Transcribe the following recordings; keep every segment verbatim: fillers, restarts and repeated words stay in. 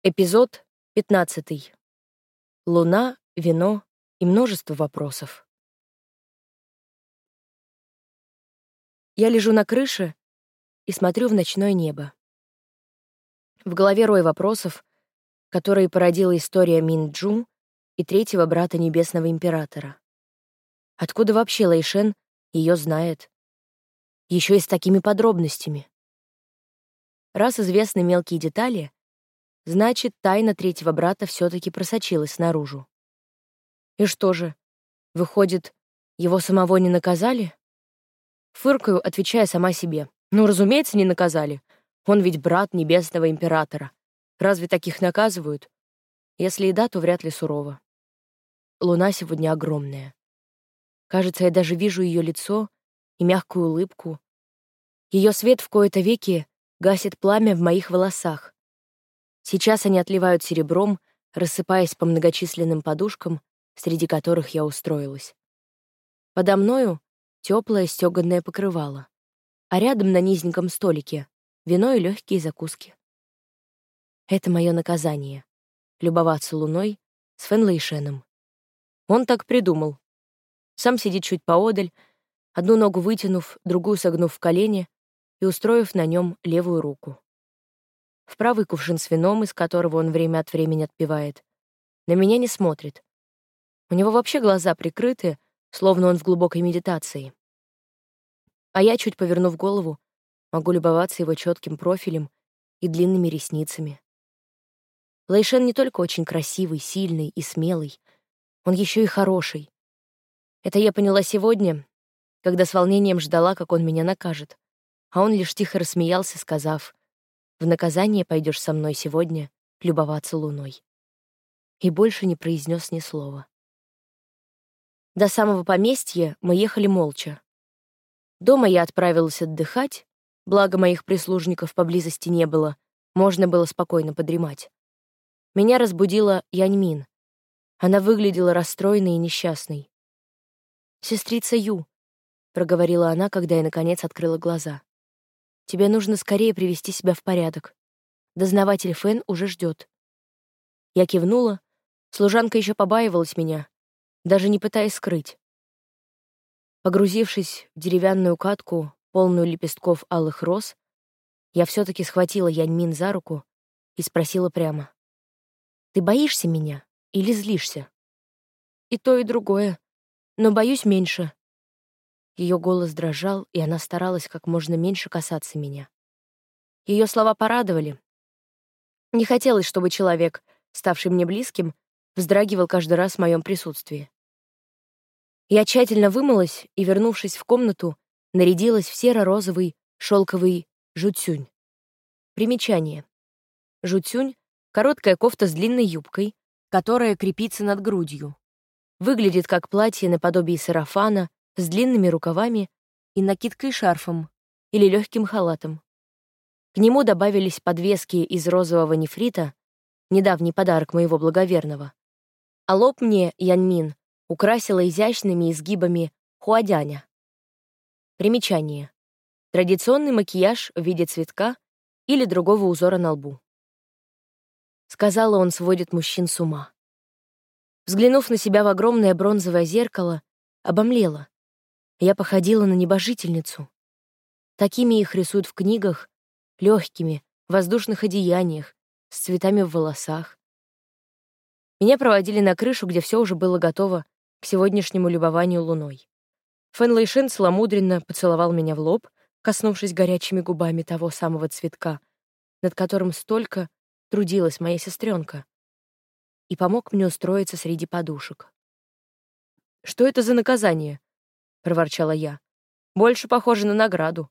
Эпизод пятнадцатый. Луна, вино и множество вопросов. Я лежу на крыше и смотрю в ночное небо. В голове рой вопросов, которые породила история Минджу и третьего брата Небесного Императора. Откуда вообще Лэйшен ее знает? Еще и с такими подробностями. Раз известны мелкие детали, значит, тайна третьего брата все-таки просочилась наружу. И что же, выходит, его самого не наказали? Фыркаю, отвечая сама себе. Ну, разумеется, не наказали. Он ведь брат Небесного Императора. Разве таких наказывают? Если и да, то вряд ли сурово. Луна сегодня огромная. Кажется, я даже вижу ее лицо и мягкую улыбку. Ее свет в кои-то веки гасит пламя в моих волосах. Сейчас они отливают серебром, рассыпаясь по многочисленным подушкам, среди которых я устроилась. Подо мною теплое стеганое покрывало, а рядом на низеньком столике вино и легкие закуски. Это мое наказание — любоваться луной с Фэн Лэйшеном. Он так придумал. Сам сидит чуть поодаль, одну ногу вытянув, другую согнув в колени и устроив на нем левую руку. В правый кувшин с вином, из которого он время от времени отпивает, на меня не смотрит. У него вообще глаза прикрыты, словно он в глубокой медитации. А я, чуть повернув голову, могу любоваться его четким профилем и длинными ресницами. Лэйшен не только очень красивый, сильный и смелый, он еще и хороший. Это я поняла сегодня, когда с волнением ждала, как он меня накажет, а он лишь тихо рассмеялся, сказав: «В наказание пойдешь со мной сегодня любоваться луной». И больше не произнес ни слова. До самого поместья мы ехали молча. Дома я отправилась отдыхать, благо моих прислужников поблизости не было, можно было спокойно подремать. Меня разбудила Яньмин. Она выглядела расстроенной и несчастной. «Сестрица Ю», — проговорила она, когда я, наконец, открыла глаза. «Тебе нужно скорее привести себя в порядок. Дознаватель Фэн уже ждет». Я кивнула, служанка еще побаивалась меня, даже не пытаясь скрыть. Погрузившись в деревянную катку, полную лепестков алых роз, я все-таки схватила Яньмин за руку и спросила прямо: «Ты боишься меня или злишься?» «И то, и другое, но боюсь меньше». Ее голос дрожал, и она старалась как можно меньше касаться меня. Ее слова порадовали. Не хотелось, чтобы человек, ставший мне близким, вздрагивал каждый раз в моем присутствии. Я тщательно вымылась и, вернувшись в комнату, нарядилась в серо-розовый шелковый жутюнь. Примечание. Жутюнь — короткая кофта с длинной юбкой, которая крепится над грудью. Выглядит как платье наподобие сарафана с длинными рукавами и накидкой шарфом или легким халатом. К нему добавились подвески из розового нефрита, недавний подарок моего благоверного. А лоб мне Яньмин украсила изящными изгибами хуадяня. Примечание. Традиционный макияж в виде цветка или другого узора на лбу. Сказала, он сводит мужчин с ума. Взглянув на себя в огромное бронзовое зеркало, обомлела. Я походила на небожительницу. Такими их рисуют в книгах, легкими, в воздушных одеяниях, с цветами в волосах. Меня проводили на крышу, где все уже было готово к сегодняшнему любованию луной. Фэн Лэйшен целомудренно поцеловал меня в лоб, коснувшись горячими губами того самого цветка, над которым столько трудилась моя сестренка, и помог мне устроиться среди подушек. «Что это за наказание?» — проворчала я. «Больше похоже на награду».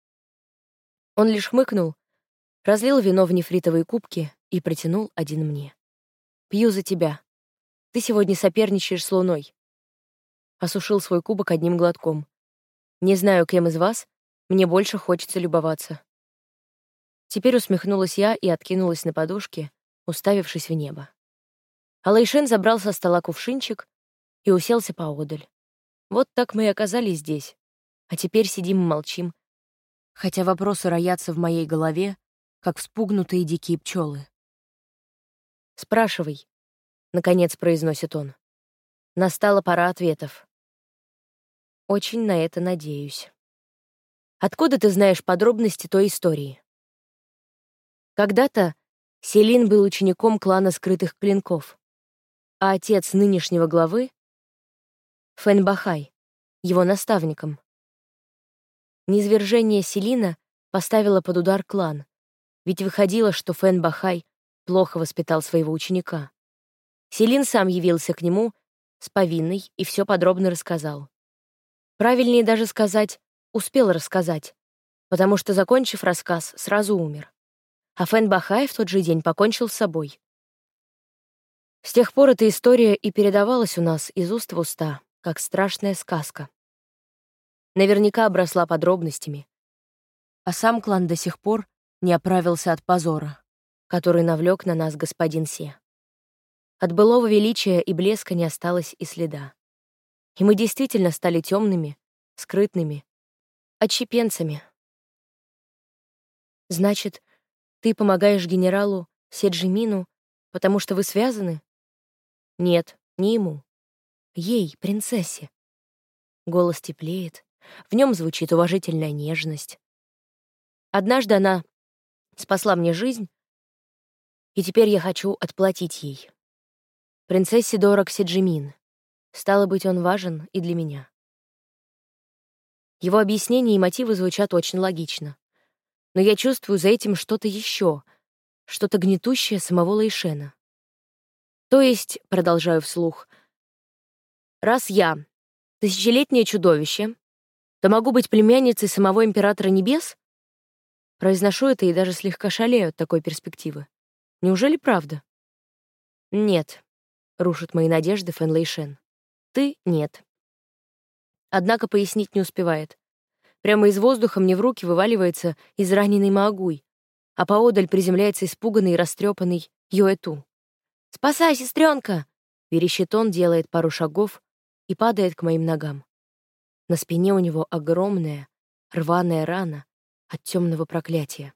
Он лишь хмыкнул, разлил вино в нефритовые кубки и протянул один мне. «Пью за тебя. Ты сегодня соперничаешь с луной». Осушил свой кубок одним глотком. «Не знаю, кем из вас, мне больше хочется любоваться». Теперь усмехнулась я и откинулась на подушке, уставившись в небо. А Лэйшен забрал со стола кувшинчик и уселся поодаль. Вот так мы и оказались здесь. А теперь сидим и молчим, хотя вопросы роятся в моей голове, как вспугнутые дикие пчелы. «Спрашивай», — наконец произносит он. Настала пора ответов. Очень на это надеюсь. Откуда ты знаешь подробности той истории? Когда-то Селин был учеником клана скрытых клинков, а отец нынешнего главы — Фэн Бахай, его наставником. Низвержение Селина поставило под удар клан, ведь выходило, что Фэн Бахай плохо воспитал своего ученика. Селин сам явился к нему с повинной и все подробно рассказал. Правильнее даже сказать, успел рассказать, потому что, закончив рассказ, сразу умер. А Фэн Бахай в тот же день покончил с собой. С тех пор эта история и передавалась у нас из уст в уста, как страшная сказка. Наверняка обросла подробностями. А сам клан до сих пор не оправился от позора, который навлек на нас господин Се. От былого величия и блеска не осталось и следа. И мы действительно стали темными, скрытными, отщепенцами. Значит, ты помогаешь генералу Седжимину, потому что вы связаны? Нет, не ему. Ей, принцессе. Голос теплеет, в нем звучит уважительная нежность. Однажды она спасла мне жизнь, и теперь я хочу отплатить ей. Принцессе дорог Седжимин. Стало быть, он важен и для меня. Его объяснения и мотивы звучат очень логично. Но я чувствую за этим что-то еще, что-то гнетущее самого Лэйшена. То есть, продолжаю вслух, раз я тысячелетнее чудовище, то могу быть племянницей самого Императора Небес? Произношу это и даже слегка шалею от такой перспективы. Неужели правда? Нет, рушит мои надежды Фэн Лэйшен. Ты — нет. Однако пояснить не успевает. Прямо из воздуха мне в руки вываливается израненный Маагуй, а поодаль приземляется испуганный и растрепанный Юэту. «Спасай, сестренка!» — верещит он, делает пару шагов и падает к моим ногам. На спине у него огромная, рваная рана от темного проклятия.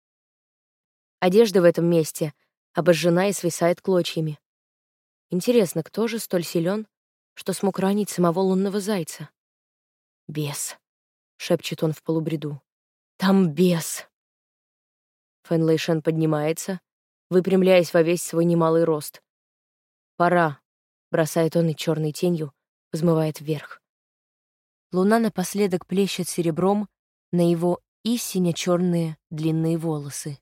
Одежда в этом месте обожжена и свисает клочьями. Интересно, кто же столь силен, что смог ранить самого лунного зайца? «Бес», — шепчет он в полубреду. «Там бес!» Фэн Лэйшен поднимается, выпрямляясь во весь свой немалый рост. «Пора», — бросает он и черной тенью взмывает вверх. Луна напоследок плещет серебром на его истинно черные длинные волосы.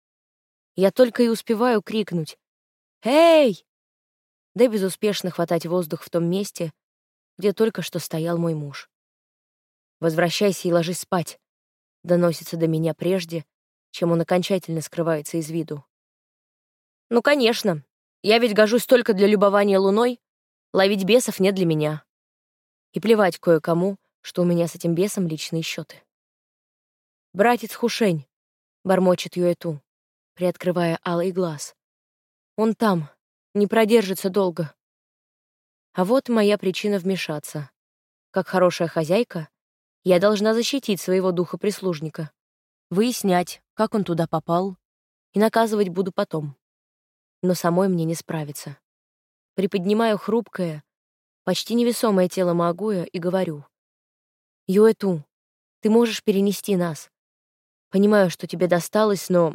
Я только и успеваю крикнуть «Эй!», да безуспешно хватать воздух в том месте, где только что стоял мой муж. «Возвращайся и ложись спать», — доносится до меня прежде, чем он окончательно скрывается из виду. «Ну, конечно. Я ведь гожусь только для любования луной. Ловить бесов не для меня. И плевать кое-кому, что у меня с этим бесом личные счеты». «Братец Хушень», — бормочет Юэту, приоткрывая алый глаз. «Он там, не продержится долго». А вот моя причина вмешаться. Как хорошая хозяйка, я должна защитить своего духа-прислужника, выяснять, как он туда попал, и наказывать буду потом. Но самой мне не справиться. Приподнимаю хрупкое, почти невесомое тело Маагуя и говорю: «Юэту, ты можешь перенести нас. Понимаю, что тебе досталось, но...»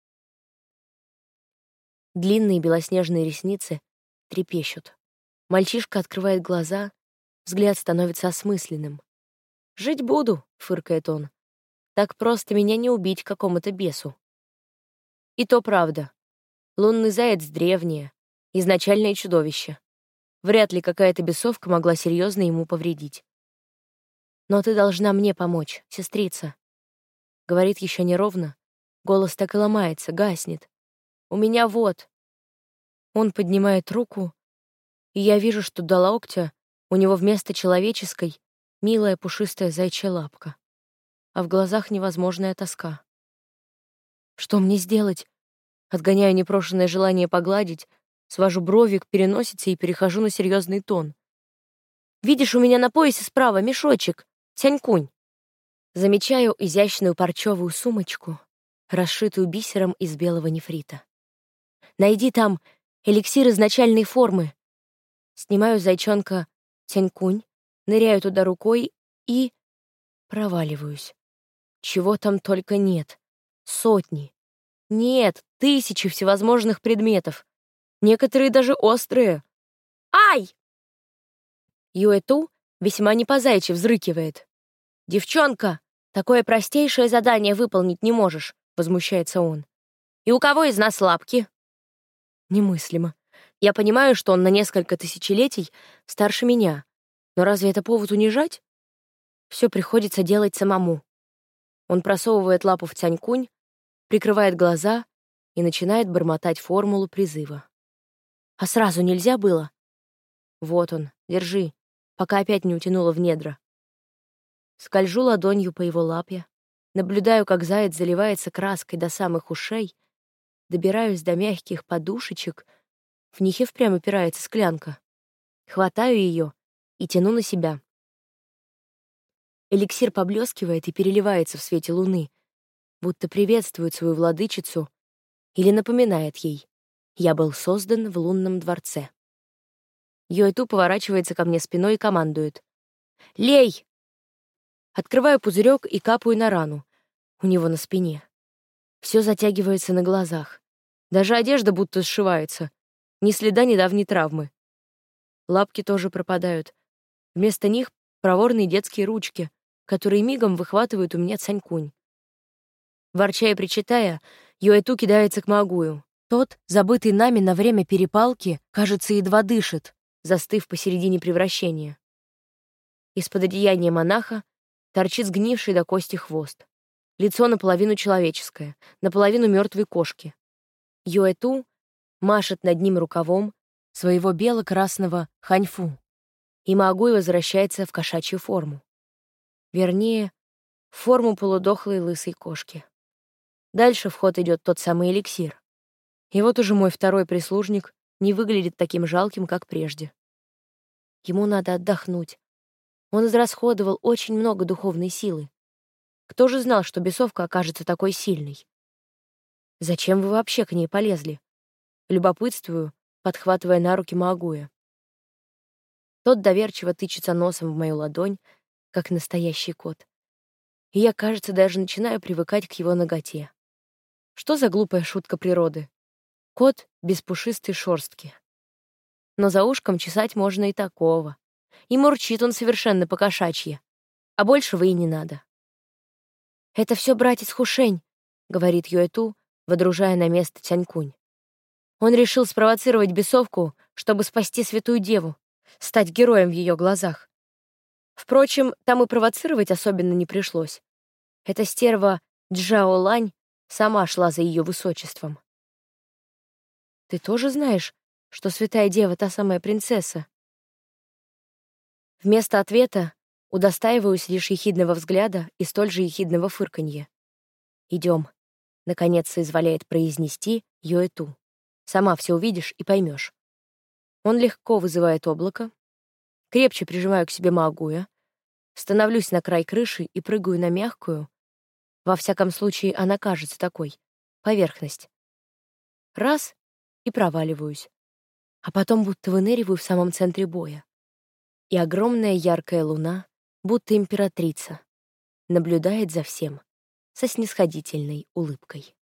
Длинные белоснежные ресницы трепещут. Мальчишка открывает глаза, взгляд становится осмысленным. «Жить буду», — фыркает он. «Так просто меня не убить какому-то бесу». И то правда. Лунный заяц древнее, изначальное чудовище. Вряд ли какая-то бесовка могла серьезно ему повредить. «Но ты должна мне помочь, сестрица», — говорит еще неровно. Голос так и ломается, гаснет. «У меня вот...» Он поднимает руку, и я вижу, что до локтя у него вместо человеческой милая пушистая зайчья лапка, а в глазах невозможная тоска. Что мне сделать? Отгоняю непрошенное желание погладить, свожу брови к переносице и перехожу на серьезный тон. «Видишь, у меня на поясе справа мешочек, Тянькунь». Замечаю изящную парчевую сумочку, расшитую бисером из белого нефрита. Найди там Эликсир изначальной формы. Снимаю с зайчонка Тянькунь, ныряю туда рукой и проваливаюсь. Чего там только нет. Сотни. Нет, тысячи всевозможных предметов. Некоторые даже острые. Ай! Юэту весьма не по-заячьи взрыкивает. «Девчонка, такое простейшее задание выполнить не можешь», — возмущается он. «И у кого из нас лапки?» Немыслимо. Я понимаю, что он на несколько тысячелетий старше меня. Но разве это повод унижать? Все приходится делать самому. Он просовывает лапу в Тянькунь, прикрывает глаза и начинает бормотать формулу призыва. А сразу нельзя было? Вот он, держи, пока опять не утянуло в недра. Скольжу ладонью по его лапе, наблюдаю, как заяц заливается краской до самых ушей, добираюсь до мягких подушечек, в них и впрямь упирается склянка. Хватаю ее и тяну на себя. Эликсир поблескивает и переливается в свете луны, будто приветствует свою владычицу или напоминает ей: «Я был создан в лунном дворце». Юэту поворачивается ко мне спиной и командует: «Лей!» Открываю пузырек и капаю на рану у него на спине. Все затягивается на глазах. Даже одежда будто сшивается. Ни следа недавней травмы. Лапки тоже пропадают. Вместо них проворные детские ручки, которые мигом выхватывают у меня Цанькунь. Ворча и причитая, Юэту кидается к Магую. Тот, забытый нами на время перепалки, кажется, едва дышит, застыв посередине превращения. Из-под одеяния монаха торчит сгнивший до кости хвост. Лицо наполовину человеческое, наполовину мертвой кошки. Юэту машет над ним рукавом своего бело-красного ханьфу, и Магуй возвращается в кошачью форму. Вернее, в форму полудохлой лысой кошки. Дальше в ход идет тот самый эликсир. И вот уже мой второй прислужник не выглядит таким жалким, как прежде. Ему надо отдохнуть. Он израсходовал очень много духовной силы. Кто же знал, что бесовка окажется такой сильной? Зачем вы вообще к ней полезли? Любопытствую, подхватывая на руки Магуя. Тот доверчиво тычется носом в мою ладонь, как настоящий кот. И я, кажется, даже начинаю привыкать к его наготе. Что за глупая шутка природы? Кот без пушистой шорстки. Но за ушком чесать можно и такого. И мурчит он совершенно по-кошачьи. А большего и не надо. «Это все братец Хушень», — говорит Юэту, водружая на место Цянькунь. Он решил спровоцировать бесовку, чтобы спасти святую деву, стать героем в ее глазах. Впрочем, там и провоцировать особенно не пришлось. Эта стерва Джао Лань сама шла за ее высочеством. «Ты тоже знаешь, что святая дева — та самая принцесса?» Вместо ответа удостаиваюсь лишь ехидного взгляда и столь же ехидного фырканья. «Идем», — наконец соизволяет произнести Юэту. «Сама все увидишь и поймешь». Он легко вызывает облако, крепче прижимаю к себе Магуя, становлюсь на край крыши и прыгаю на мягкую, во всяком случае она кажется такой, поверхность. Раз — и проваливаюсь, а потом будто выныриваю в самом центре боя. И огромная яркая луна, будто императрица, наблюдает за всем со снисходительной улыбкой.